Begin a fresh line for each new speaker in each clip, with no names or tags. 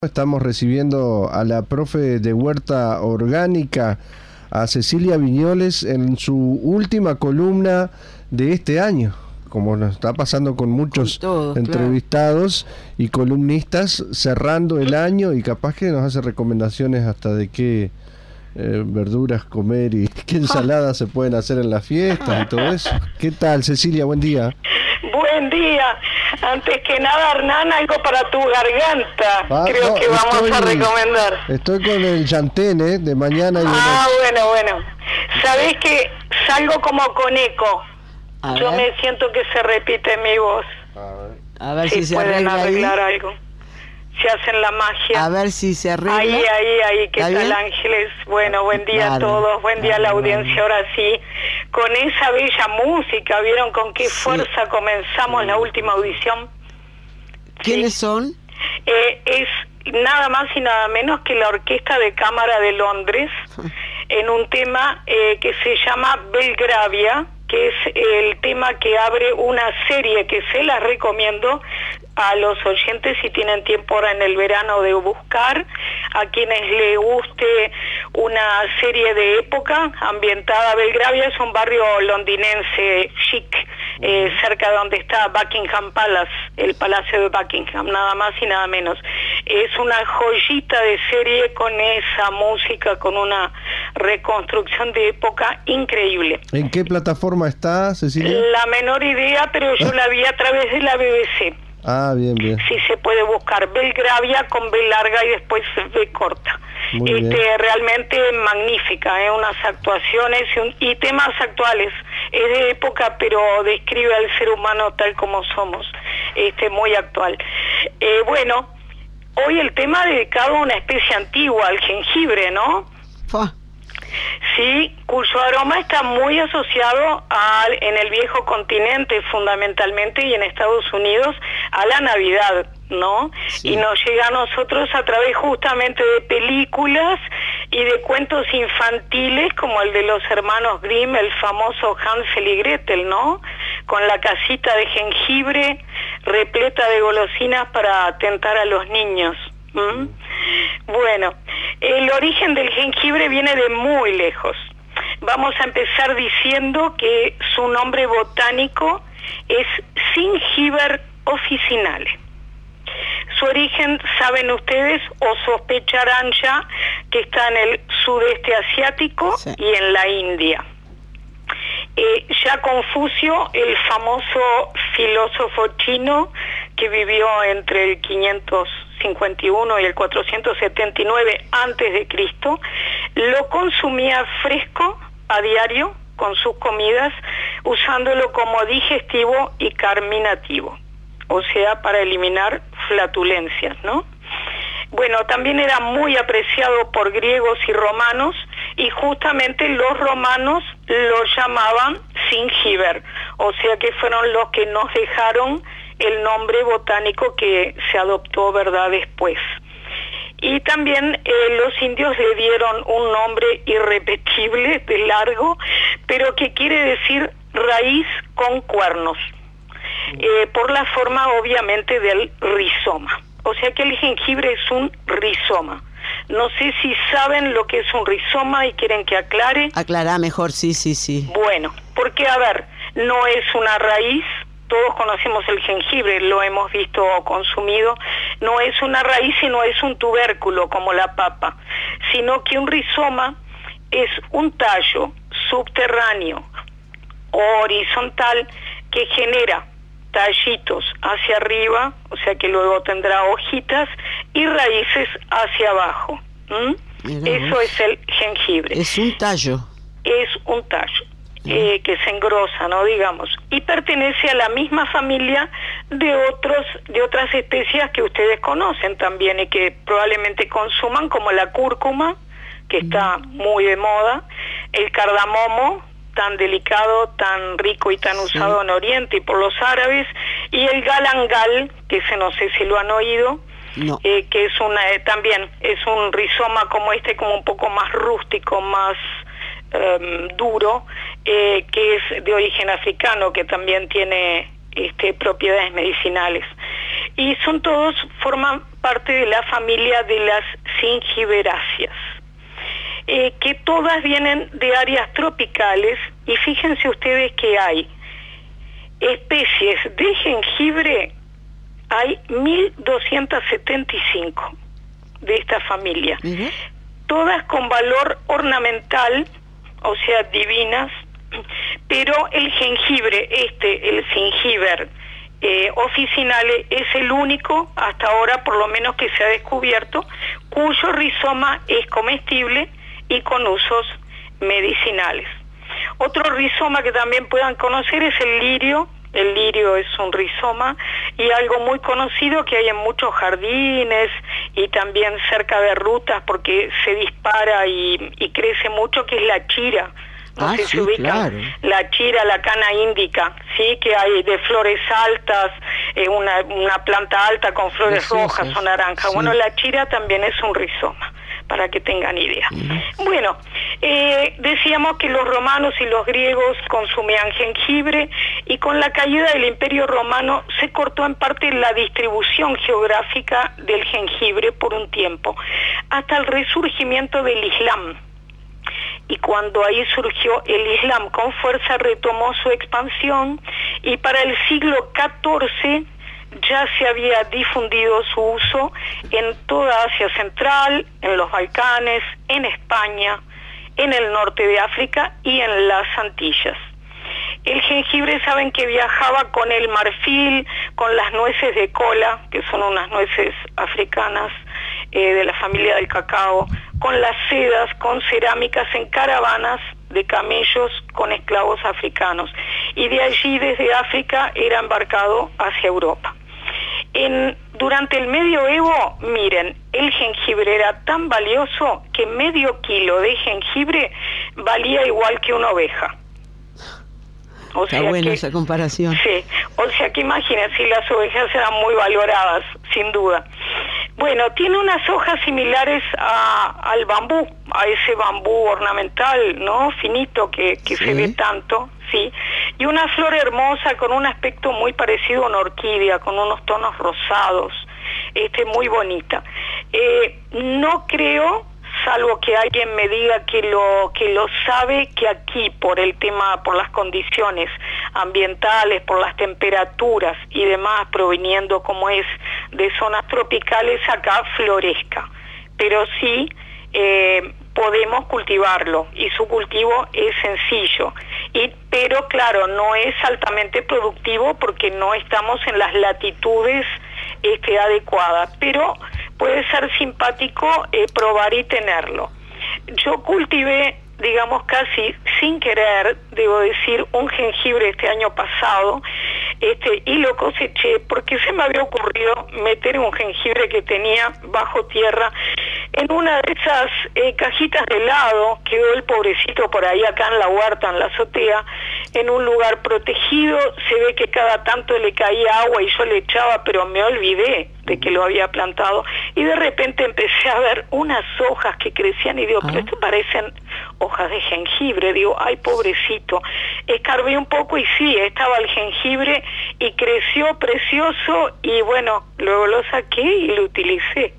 Estamos recibiendo a la profe de Huerta Orgánica, a Cecilia Viñoles, en su última columna de este año, como nos está pasando con muchos entrevistados y columnistas, cerrando el año, y capaz que nos hace recomendaciones hasta de qué verduras comer y qué ensaladas se pueden hacer en las fiestas y todo eso. ¿Qué tal, Cecilia? Buen día.
Buen día. Antes que nada, Hernán, algo para tu garganta. Creo que vamos a recomendar.
Estoy con el Yantén, de mañana. Y
bueno. Sabés que salgo como con eco. Yo me siento que se repite mi voz.
A ver si se
pueden arreglar
ahí.
algo. Se hacen la magia.
A ver si se arregla.
Ahí. ¿Qué tal, bien? Ángeles? Bueno, buen día a todos. Buen día a la audiencia. Ahora sí, con esa bella música, ¿vieron con qué fuerza comenzamos la última audición?
¿Quiénes son?
Es nada más y nada menos que la Orquesta de Cámara de Londres, en un tema que se llama Belgravia, que es el tema que abre una serie que se las recomiendo a los oyentes si tienen tiempo ahora en el verano de buscar, a quienes les guste una serie de época ambientada. Belgravia es un barrio londinense chic, cerca de donde está Buckingham Palace, el Palacio de Buckingham, nada más y nada menos. Es una joyita de serie con esa música, con una reconstrucción de época increíble.
¿En qué plataforma está, Cecilia?
La menor idea, pero yo la vi a través de la BBC.
Ah, bien.
Sí, se puede buscar Belgravia con B larga y después B corta. Realmente magnífica, unas actuaciones y temas actuales. Es de época, pero describe al ser humano tal como somos. Muy actual. Bueno, hoy el tema dedicado a una especie antigua, al jengibre, ¿no? Sí, cuyo aroma está muy asociado en el viejo continente fundamentalmente y en Estados Unidos a la Navidad, ¿no? Sí. Y nos llega a nosotros a través justamente de películas y de cuentos infantiles como el de los hermanos Grimm, el famoso Hansel y Gretel, ¿no? Con la casita de jengibre repleta de golosinas para tentar a los niños. Bueno, el origen del jengibre viene de muy lejos. Vamos a empezar diciendo que su nombre botánico es Zingiber officinale. Su origen, saben ustedes o sospecharán ya, que está en el sudeste asiático y en la India. Ya Confucio, el famoso filósofo chino que vivió entre el 551 y el 479 antes de Cristo, lo consumía fresco a diario con sus comidas, usándolo como digestivo y carminativo, o sea, para eliminar flatulencias, ¿no? Bueno, también era muy apreciado por griegos y romanos, y justamente los romanos lo llamaban zingiber, o sea que fueron los que nos dejaron el nombre botánico que se adoptó, ¿verdad?, después. Y también los indios le dieron un nombre irrepetible, de largo, pero que quiere decir raíz con cuernos, por la forma obviamente del rizoma. O sea que el jengibre es un rizoma. No sé si saben lo que es un rizoma y quieren que aclare.
Aclará mejor, sí.
Bueno, porque a ver, no es una raíz. Todos conocemos el jengibre, lo hemos visto o consumido. No es una raíz, sino es un tubérculo, como la papa. Sino que un rizoma es un tallo subterráneo o horizontal que genera tallitos hacia arriba, o sea que luego tendrá hojitas, y raíces hacia abajo. Eso es el jengibre.
Es un tallo.
Es un tallo. Que se engrosa, ¿no?, digamos, y pertenece a la misma familia de otras especias que ustedes conocen también y que probablemente consuman, como la cúrcuma, que está muy de moda, el cardamomo, tan delicado, tan rico y tan usado en Oriente y por los árabes, y el galangal, que ese no sé si lo han oído, que es también es un rizoma como como un poco más rústico, más duro, que es de origen africano, que también tiene propiedades medicinales. Y forman parte de la familia de las gingiberáceas, que todas vienen de áreas tropicales, y fíjense ustedes que hay especies de jengibre, hay 1275 de esta familia, todas con valor ornamental, o sea, divinas, pero el jengibre, el gingiber officinale, es el único, hasta ahora por lo menos que se ha descubierto, cuyo rizoma es comestible y con usos medicinales. Otro rizoma que también puedan conocer es el lirio. El lirio es un rizoma, y algo muy conocido que hay en muchos jardines y también cerca de rutas porque se dispara y crece mucho, que es la chira. No sé si ubican, claro. La chira, la cana índica, sí, que hay de flores altas, una planta alta con flores rojas o naranjas. Sí. Bueno, la chira también es un rizoma, para que tengan idea. Bueno, decíamos que los romanos y los griegos consumían jengibre, y con la caída del Imperio Romano se cortó en parte la distribución geográfica del jengibre por un tiempo, hasta el resurgimiento del Islam. Y cuando ahí surgió el Islam con fuerza, retomó su expansión, y para el siglo XIV ya se había difundido su uso en toda Asia Central, en los Balcanes, en España, en el norte de África y en las Antillas. El jengibre, saben que viajaba con el marfil, con las nueces de cola, que son unas nueces africanas de la familia del cacao, con las sedas, con cerámicas en caravanas de camellos con esclavos africanos. Y de allí, desde África, era embarcado hacia Europa. Durante el medioevo, miren, el jengibre era tan valioso que medio kilo de jengibre valía igual que una oveja.
Está buena esa comparación.
Sí, o sea que imagínense, las ovejas eran muy valoradas, sin duda. Bueno, tiene unas hojas similares al bambú, a ese bambú ornamental, ¿no? Finito que sí. Se ve tanto, sí. Y una flor hermosa con un aspecto muy parecido a una orquídea, con unos tonos rosados, muy bonita. No creo, salvo que alguien me diga que lo sabe, que aquí por el tema, por las condiciones ambientales, por las temperaturas y demás, proveniendo como es de zonas tropicales, acá florezca. Pero sí podemos cultivarlo, y su cultivo es sencillo, pero claro, no es altamente productivo porque no estamos en las latitudes adecuadas, pero puede ser simpático probar y tenerlo. Yo cultivé, digamos, casi sin querer, debo decir, un jengibre este año pasado, y lo coseché porque se me había ocurrido meter un jengibre que tenía bajo tierra en una de esas cajitas de helado. Quedó el pobrecito por ahí acá en la huerta, en la azotea, en un lugar protegido. Se ve que cada tanto le caía agua y yo le echaba, pero me olvidé de que lo había plantado, y de repente empecé a ver unas hojas que crecían y digo, pero esto parecen hojas de jengibre. Digo, ay, pobrecito. Escarbé un poco y sí, estaba el jengibre y creció precioso, y bueno, luego lo saqué y lo utilicé.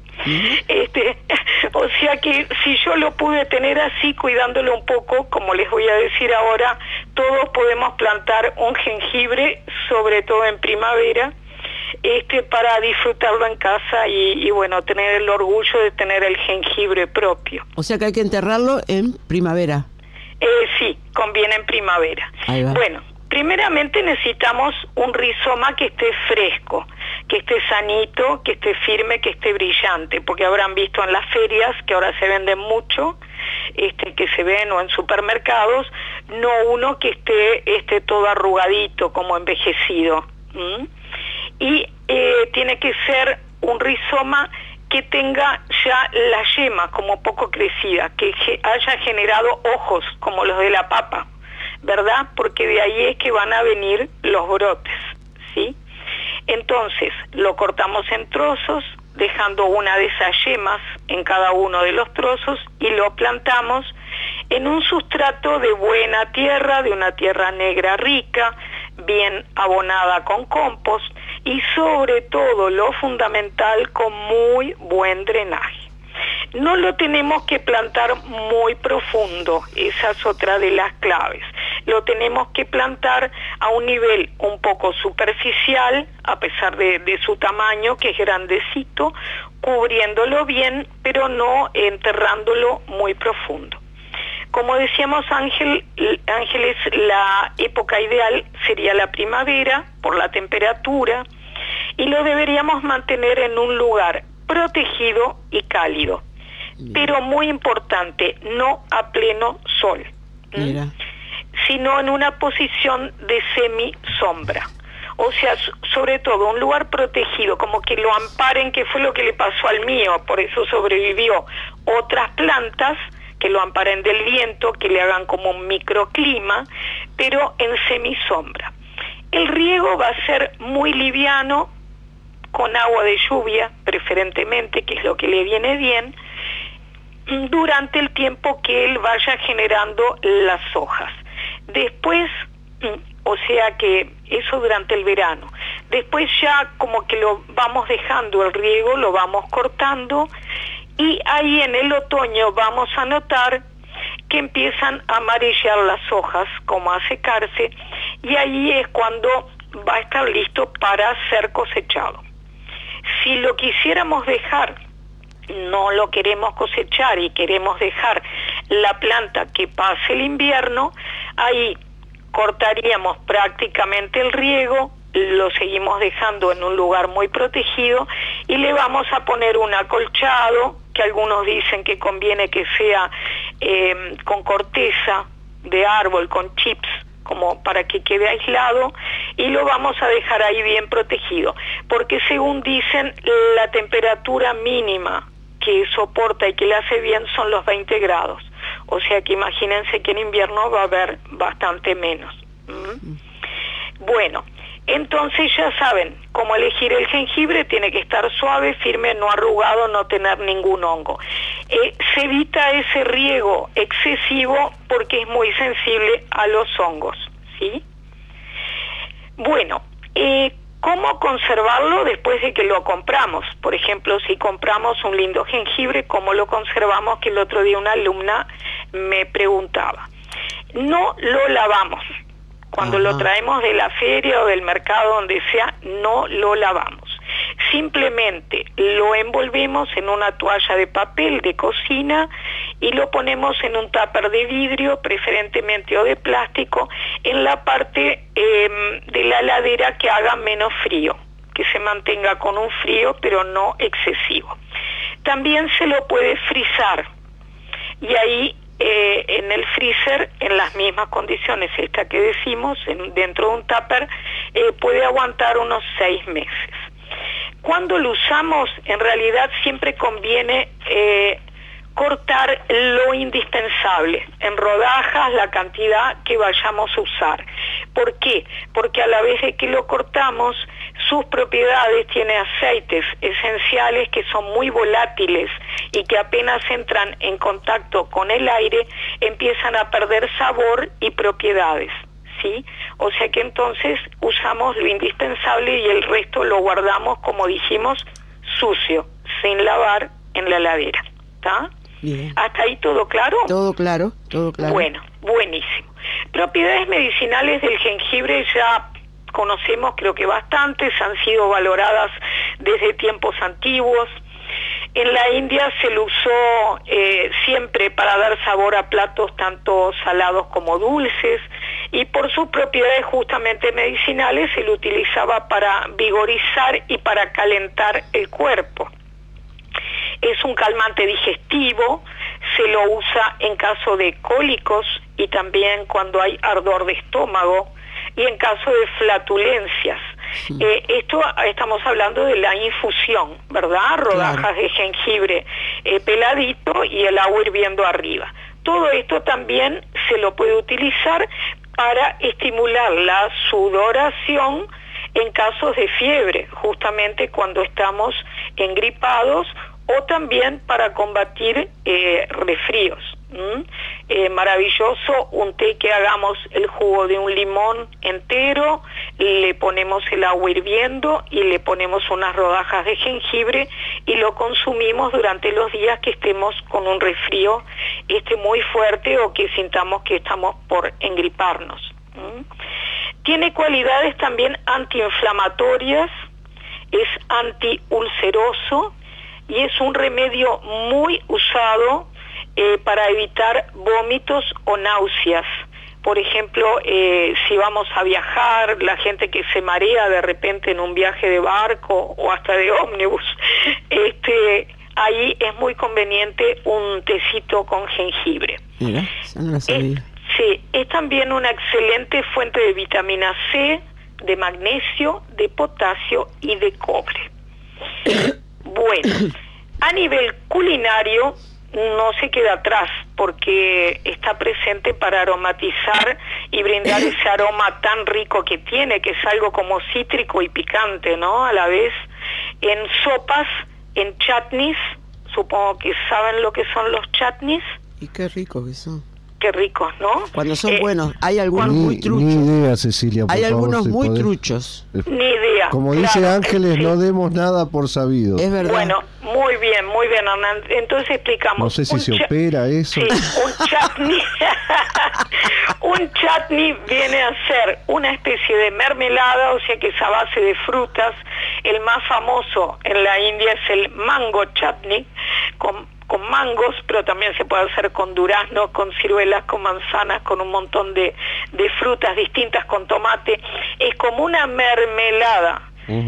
O sea que si yo lo pude tener así, cuidándolo un poco, como les voy a decir ahora, todos podemos plantar un jengibre, sobre todo en primavera, para disfrutarlo en casa y bueno, tener el orgullo de tener el jengibre propio.
O sea que hay que enterrarlo en primavera.
Sí, conviene en primavera. Bueno, primeramente necesitamos un rizoma que esté fresco, que esté sanito, que esté firme, que esté brillante, porque habrán visto en las ferias, que ahora se venden mucho, que se ven, o en supermercados, no uno que esté todo arrugadito, como envejecido. Y tiene que ser un rizoma que tenga ya la yema como poco crecida, que haya generado ojos como los de la papa, ¿verdad? Porque de ahí es que van a venir los brotes, ¿sí? Entonces, lo cortamos en trozos, dejando una de esas yemas en cada uno de los trozos, y lo plantamos en un sustrato de buena tierra, de una tierra negra rica, bien abonada con compost, y sobre todo, lo fundamental, con muy buen drenaje. No lo tenemos que plantar muy profundo, esa es otra de las claves. Lo tenemos que plantar a un nivel un poco superficial, a pesar de su tamaño, que es grandecito, cubriéndolo bien, pero no enterrándolo muy profundo. Como decíamos, Ángeles, la época ideal sería la primavera, por la temperatura, y lo deberíamos mantener en un lugar protegido y cálido. Pero muy importante, no a pleno sol, sino en una posición de semi-sombra. O sea, sobre todo un lugar protegido, como que lo amparen, que fue lo que le pasó al mío, por eso sobrevivió. Otras plantas que lo amparen del viento, que le hagan como un microclima, pero en semi-sombra. El riego va a ser muy liviano, con agua de lluvia, preferentemente, que es lo que le viene bien, durante el tiempo que él vaya generando las hojas. Después, o sea que eso durante el verano. Después ya como que lo vamos dejando el riego, lo vamos cortando, y ahí en el otoño vamos a notar que empiezan a amarillar las hojas, como a secarse, y ahí es cuando va a estar listo para ser cosechado. Si lo quisiéramos dejar, no lo queremos cosechar y queremos dejar la planta que pase el invierno, ahí cortaríamos prácticamente el riego, lo seguimos dejando en un lugar muy protegido y le vamos a poner un acolchado, que algunos dicen que conviene que sea con corteza de árbol, con chips, como para que quede aislado, y lo vamos a dejar ahí bien protegido, porque según dicen, la temperatura mínima que soporta y que le hace bien son los 20 grados, o sea que imagínense que en invierno va a haber bastante menos. Bueno, entonces ya saben cómo elegir el jengibre. Tiene que estar suave, firme, no arrugado, no tener ningún hongo. Se evita ese riego excesivo porque es muy sensible a los hongos, ¿sí? Bueno, ¿cómo conservarlo después de que lo compramos? Por ejemplo, si compramos un lindo jengibre, ¿cómo lo conservamos? Que el otro día una alumna me preguntaba. No lo lavamos. Cuando lo traemos de la feria o del mercado, donde sea, no lo lavamos. Simplemente lo envolvemos en una toalla de papel de cocina y lo ponemos en un tupper de vidrio, preferentemente o de plástico, en la parte de la heladera que haga menos frío, que se mantenga con un frío pero no excesivo. También se lo puede frizar y ahí en el freezer, en las mismas condiciones esta que decimos, dentro de un tupper, puede aguantar unos 6 meses. Cuando lo usamos, en realidad siempre conviene cortar lo indispensable, en rodajas, la cantidad que vayamos a usar. ¿Por qué? Porque a la vez de que lo cortamos, sus propiedades, tiene aceites esenciales que son muy volátiles y que apenas entran en contacto con el aire, empiezan a perder sabor y propiedades, ¿sí? O sea que entonces usamos lo indispensable y el resto lo guardamos, como dijimos, sucio, sin lavar en la heladera, ¿está?
Bien.
¿Hasta ahí todo claro?
Todo claro, todo claro.
Bueno, buenísimo. Propiedades medicinales del jengibre ya conocemos, creo que bastantes, han sido valoradas desde tiempos antiguos. En la India se lo usó siempre para dar sabor a platos tanto salados como dulces, y por sus propiedades justamente medicinales se lo utilizaba para vigorizar y para calentar el cuerpo. Es un calmante digestivo, se lo usa en caso de cólicos y también cuando hay ardor de estómago y en caso de flatulencias. Esto estamos hablando de la infusión, ¿verdad? Rodajas de jengibre peladito y el agua hirviendo arriba. Todo esto también se lo puede utilizar para estimular la sudoración en casos de fiebre, justamente cuando estamos engripados, o también para combatir resfríos. maravilloso un té que hagamos el jugo de un limón entero, le ponemos el agua hirviendo y le ponemos unas rodajas de jengibre y lo consumimos durante los días que estemos con un resfrío muy fuerte o que sintamos que estamos por engriparnos. Tiene cualidades también antiinflamatorias, es antiulceroso y es un remedio muy usado para evitar vómitos o náuseas. Por ejemplo, si vamos a viajar, la gente que se marea de repente en un viaje de barco o hasta de ómnibus, ahí es muy conveniente un tecito con jengibre.
Mira, eso no lo sabía.
Sí, es también una excelente fuente de vitamina C, de magnesio, de potasio y de cobre. Bueno, a nivel culinario no se queda atrás porque está presente para aromatizar y brindar ese aroma tan rico que tiene, que es algo como cítrico y picante, ¿no? A la vez, en sopas, en chutneys, supongo que saben lo que son los chutneys.
Y qué rico que son.
Qué ricos, ¿no?
Cuando son buenos. Hay algunos muy truchos.
Ni idea, Cecilia, por
Hay
favor,
algunos muy
podés.
truchos.
Ni idea.
Como dice Ángeles, no demos nada por sabido.
Es verdad.
Bueno, muy bien, Hernán. Entonces explicamos.
No sé si se opera eso.
Sí, un chutney. Un chutney viene a ser una especie de mermelada, o sea que es a base de frutas. El más famoso en la India es el mango chutney, con mangos, pero también se puede hacer con duraznos, con ciruelas, con manzanas, con un montón de frutas distintas, con tomate. Es como una mermelada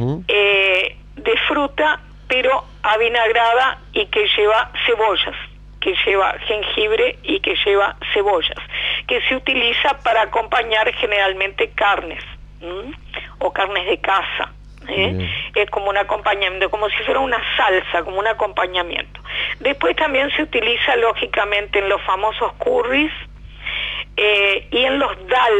de fruta, pero avinagrada y que lleva cebollas, que lleva jengibre y que lleva cebollas, que se utiliza para acompañar generalmente carnes o carnes de caza. Es como un acompañamiento, como si fuera una salsa, como un acompañamiento. Después también se utiliza lógicamente en los famosos curries y en los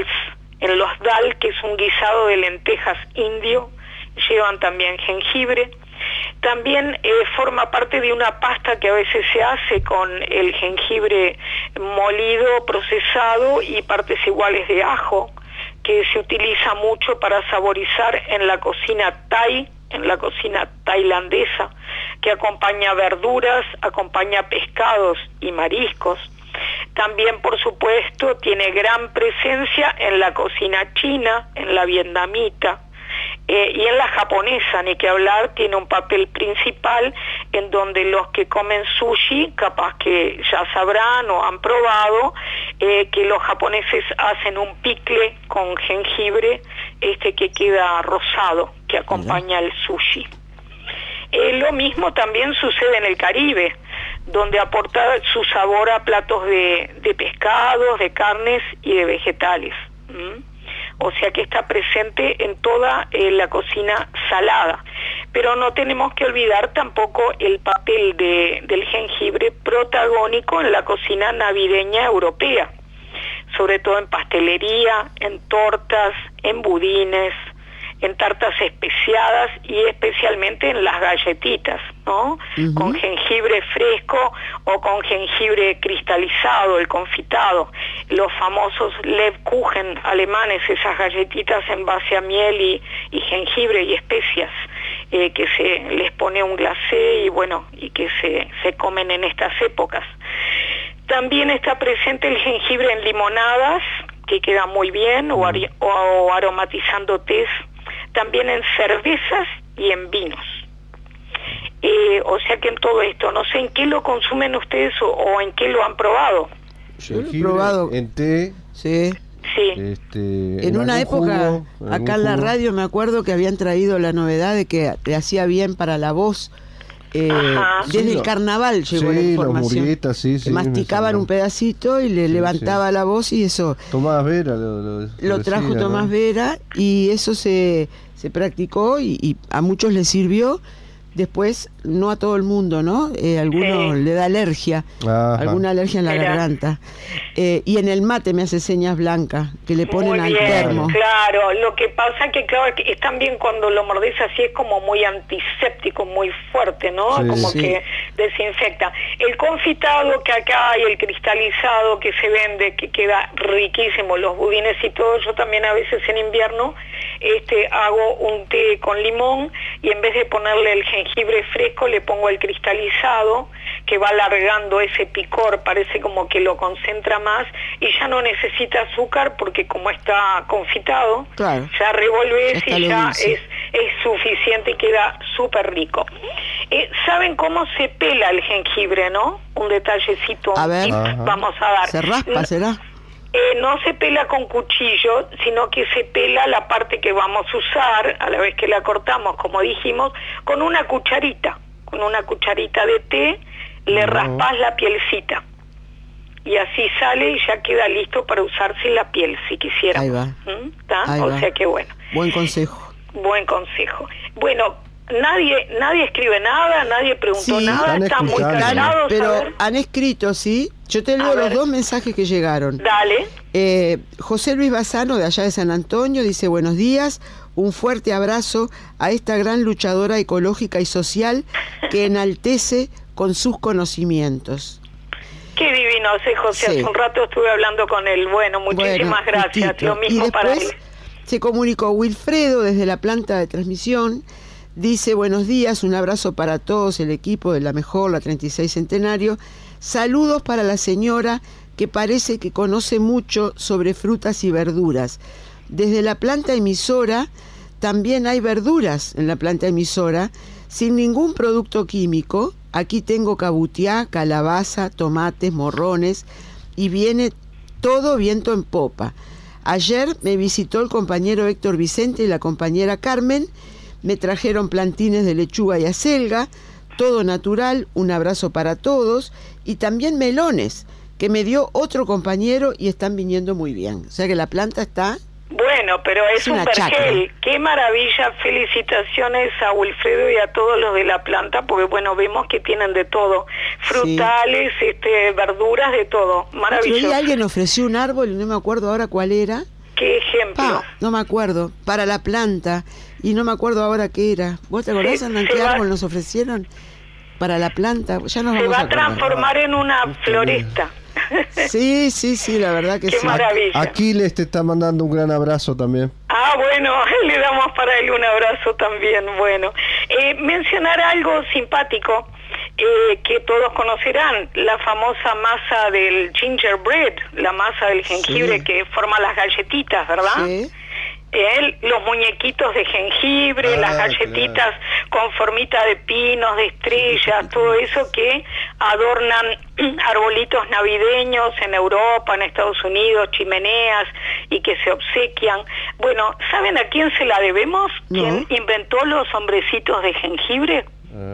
dal, que es un guisado de lentejas indio, llevan también jengibre. También forma parte de una pasta que a veces se hace con el jengibre molido, procesado y partes iguales de ajo, que se utiliza mucho para saborizar en la cocina thai, en la cocina tailandesa, que acompaña verduras, acompaña pescados y mariscos. También, por supuesto, tiene gran presencia en la cocina china, en la vietnamita, y en la japonesa, ni que hablar, tiene un papel principal en donde los que comen sushi, capaz que ya sabrán o han probado, que los japoneses hacen un picle con jengibre que queda rosado, que acompaña el sushi. Lo mismo también sucede en el Caribe, donde aporta su sabor a platos de pescados, de carnes y de vegetales. O sea que está presente en toda la cocina salada. Pero no tenemos que olvidar tampoco el papel del jengibre protagónico en la cocina navideña europea, sobre todo en pastelería, en tortas, en budines, en tartas especiadas y especialmente en las galletitas, ¿no? Con jengibre fresco o con jengibre cristalizado, el confitado, los famosos Lebkuchen alemanes, esas galletitas en base a miel y jengibre y especias, que se les pone un glacé y que se comen en estas épocas. También está presente el jengibre en limonadas, que queda muy bien, o aromatizando tés, también en cervezas y en vinos. O sea que en todo esto, no sé en qué lo consumen ustedes o en qué lo han probado.
Yo lo he probado
en té.
Sí.
Sí.
En una época, acá en la radio me acuerdo que habían traído la novedad de que le hacía bien para la voz. Desde el carnaval llegó la información. Masticaban un pedacito y le levantaba la voz y eso.
Tomás Vera
lo trajo Tomás Vera y eso se practicó y a muchos les sirvió, Después, no a todo el mundo, ¿no? Alguno le da alergia, alguna alergia en la garganta. Y en el mate me hace señas Blanca, que le ponen al termo.
Claro, lo que pasa que, claro, es también cuando lo mordés así es como muy antiséptico, muy fuerte, ¿no? Que desinfecta. El confitado que acá hay, el cristalizado que se vende, que queda riquísimo, los budines y todo, yo también a veces en invierno hago un té con limón y en vez de ponerle el jengibre fresco le pongo el cristalizado, que va alargando ese picor, parece como que lo concentra más y ya no necesita azúcar porque como está confitado, ya revolves y ya es suficiente y queda súper rico. ¿Saben cómo se pela el jengibre, no? Un detallecito, un tip vamos a dar.
¿Se raspa, será?
No se pela con cuchillo, sino que se pela la parte que vamos a usar, a la vez que la cortamos, como dijimos, con una cucharita de té, le raspas la pielcita. Y así sale y ya queda listo para usar sin la piel, si quisiéramos. Ahí va. O sea que bueno.
Buen consejo.
Bueno, nadie escribe nada, nadie preguntó nada, están muy callados.
Pero han escrito, ¿sí? Yo te leo los dos mensajes que llegaron.
Dale.
José Luis Bazano, de allá de San Antonio, dice: buenos días, un fuerte abrazo a esta gran luchadora ecológica y social que enaltece con sus conocimientos.
Qué divino ese José, hace un rato estuve hablando con él. Bueno, muchísimas gracias,
justito.
Lo mismo para él.
Se comunicó Wilfredo desde la planta de transmisión. Dice: buenos días, un abrazo para todos el equipo de La Mejor, la 36 Centenario. Saludos para la señora que parece que conoce mucho sobre frutas y verduras. Desde la planta emisora también hay verduras en la planta emisora, sin ningún producto químico. Aquí tengo cabutiá, calabaza, tomates, morrones y viene todo viento en popa. Ayer me visitó el compañero Héctor Vicente y la compañera Carmen. Me trajeron plantines de lechuga y acelga, todo natural, un abrazo para todos, y también melones, que me dio otro compañero y están viniendo muy bien. O sea que la planta está...
Bueno, pero es un vergel. Qué maravilla, felicitaciones a Wilfredo y a todos los de la planta, porque bueno, vemos que tienen de todo, frutales, verduras, de todo, maravilloso.
Y alguien ofreció un árbol y no me acuerdo ahora cuál era.
¿Qué ejemplo?
No me acuerdo, para la planta, y no me acuerdo ahora qué era. ¿Vos te acordás, Andan, qué árbol nos ofrecieron para la planta? Ya nos
se va a transformar en una floresta.
Sí, la verdad que
Qué maravilla.
Aquiles te está mandando un gran abrazo también.
Bueno, le damos para él un abrazo también. Bueno, mencionar algo simpático que todos conocerán, la famosa masa del gingerbread, la masa del jengibre que forma las galletitas, ¿verdad? Sí. Los muñequitos de jengibre, las galletitas con formita de pinos, de estrellas, todo eso que adornan arbolitos navideños en Europa, en Estados Unidos, chimeneas y que se obsequian. Bueno, ¿saben a quién se la debemos? No. ¿Quién inventó los hombrecitos de jengibre?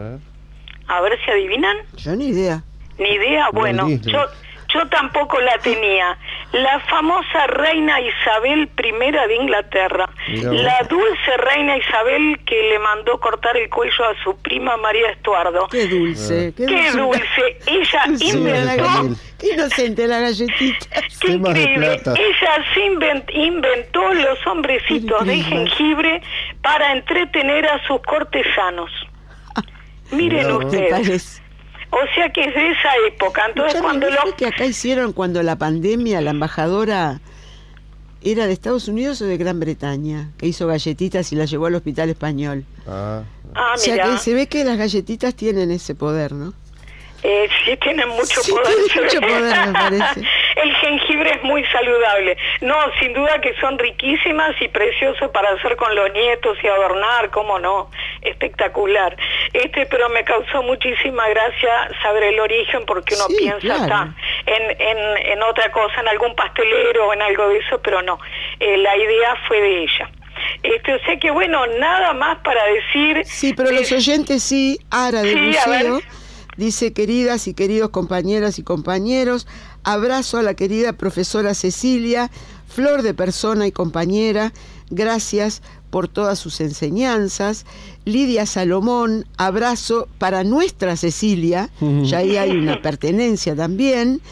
A ver si adivinan.
Yo ni idea.
Ni idea, bueno, yo tampoco la tenía. La famosa reina Isabel I de Inglaterra, la dulce reina Isabel que le mandó cortar el cuello a su prima María Estuardo.
Qué dulce,
qué dulce. Ella inventó...
Qué inocente la galletita.
Qué increíble. Ella inventó los hombrecitos de jengibre para entretener a sus cortesanos. Miren ustedes. O sea que es de esa época. Entonces
que acá hicieron cuando la pandemia, la embajadora era de Estados Unidos o de Gran Bretaña, que hizo galletitas y las llevó al Hospital Español. O sea que se ve que las galletitas tienen ese poder, ¿no?
Sí, tienen mucho poder.
Mucho poder, me parece.
El jengibre es muy saludable. No, sin duda que son riquísimas y preciosas para hacer con los nietos y adornar, cómo no, espectacular. Pero me causó muchísima gracia saber el origen, porque uno piensa en otra cosa, en algún pastelero o en algo de eso, pero no, la idea fue de ella. O sea que bueno, nada más para decir...
Sí, pero los oyentes sí, Ara de Buceo... Dice: queridas y queridos compañeras y compañeros, abrazo a la querida profesora Cecilia, flor de persona y compañera, gracias por todas sus enseñanzas. Lidia Salomón, abrazo para nuestra Cecilia, ya ahí hay una pertenencia también.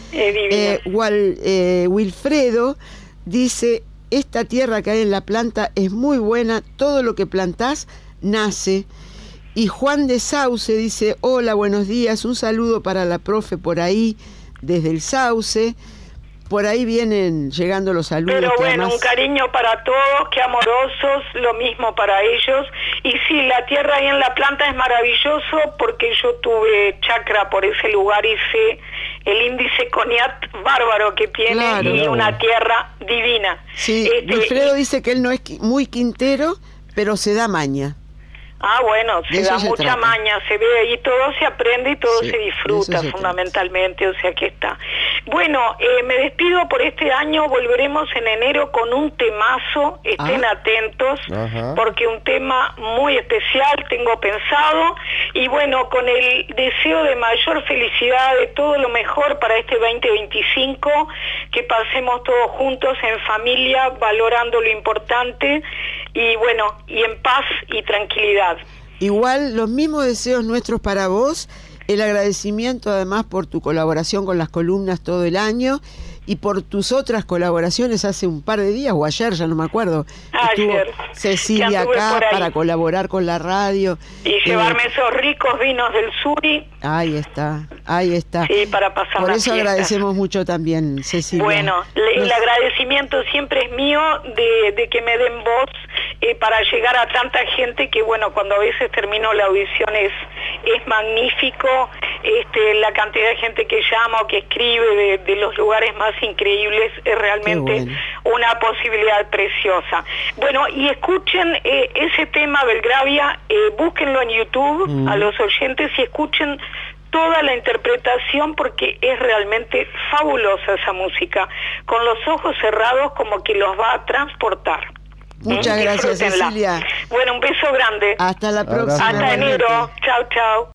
Wilfredo dice, esta tierra que hay en La Planta es muy buena, todo lo que plantás nace. Y Juan de Sauce dice, hola, buenos días, un saludo para la profe por ahí, desde el Sauce. Por ahí vienen llegando los saludos.
Pero bueno,
además...
un cariño para todos, qué amorosos, lo mismo para ellos. Y sí, la tierra ahí en La Planta es maravilloso porque yo tuve chacra por ese lugar y sé el índice CONIAT bárbaro que tiene, claro, y una tierra divina.
Sí, Wilfredo dice que él no es muy quintero, pero se da maña.
Ah, bueno, se da mucha maña, se ve ahí, todo se aprende y todo se disfruta fundamentalmente, o sea que está. Bueno, me despido por este año, volveremos en enero con un temazo, estén atentos, porque un tema muy especial tengo pensado, y bueno, con el deseo de mayor felicidad, de todo lo mejor para este 2025, que pasemos todos juntos en familia, valorando lo importante, y bueno, y en paz y tranquilidad.
Igual, los mismos deseos nuestros para vos, el agradecimiento además por tu colaboración con las columnas todo el año y por tus otras colaboraciones hace un par de días o ayer, ya no me acuerdo.
Ayer.
Estuvo Cecilia acá para colaborar con la radio.
Y llevarme esos ricos vinos del Suri.
Ahí está, ahí está.
Sí, para pasar
por
la
eso
fiesta.
Agradecemos mucho también, Cecilia.
Bueno, el agradecimiento siempre es mío de que me den voz para llegar a tanta gente que, bueno, cuando a veces termino la audición es magnífico, la cantidad de gente que llama o que escribe de los lugares más increíbles, es realmente una posibilidad preciosa. Bueno, y escuchen ese tema Belgravia, búsquenlo en YouTube a los oyentes y escuchen toda la interpretación porque es realmente fabulosa esa música, con los ojos cerrados como que los va a transportar.
Muchas gracias, Cecilia.
Bueno, un beso grande.
Hasta la próxima.
Hasta enero. Chao, chao.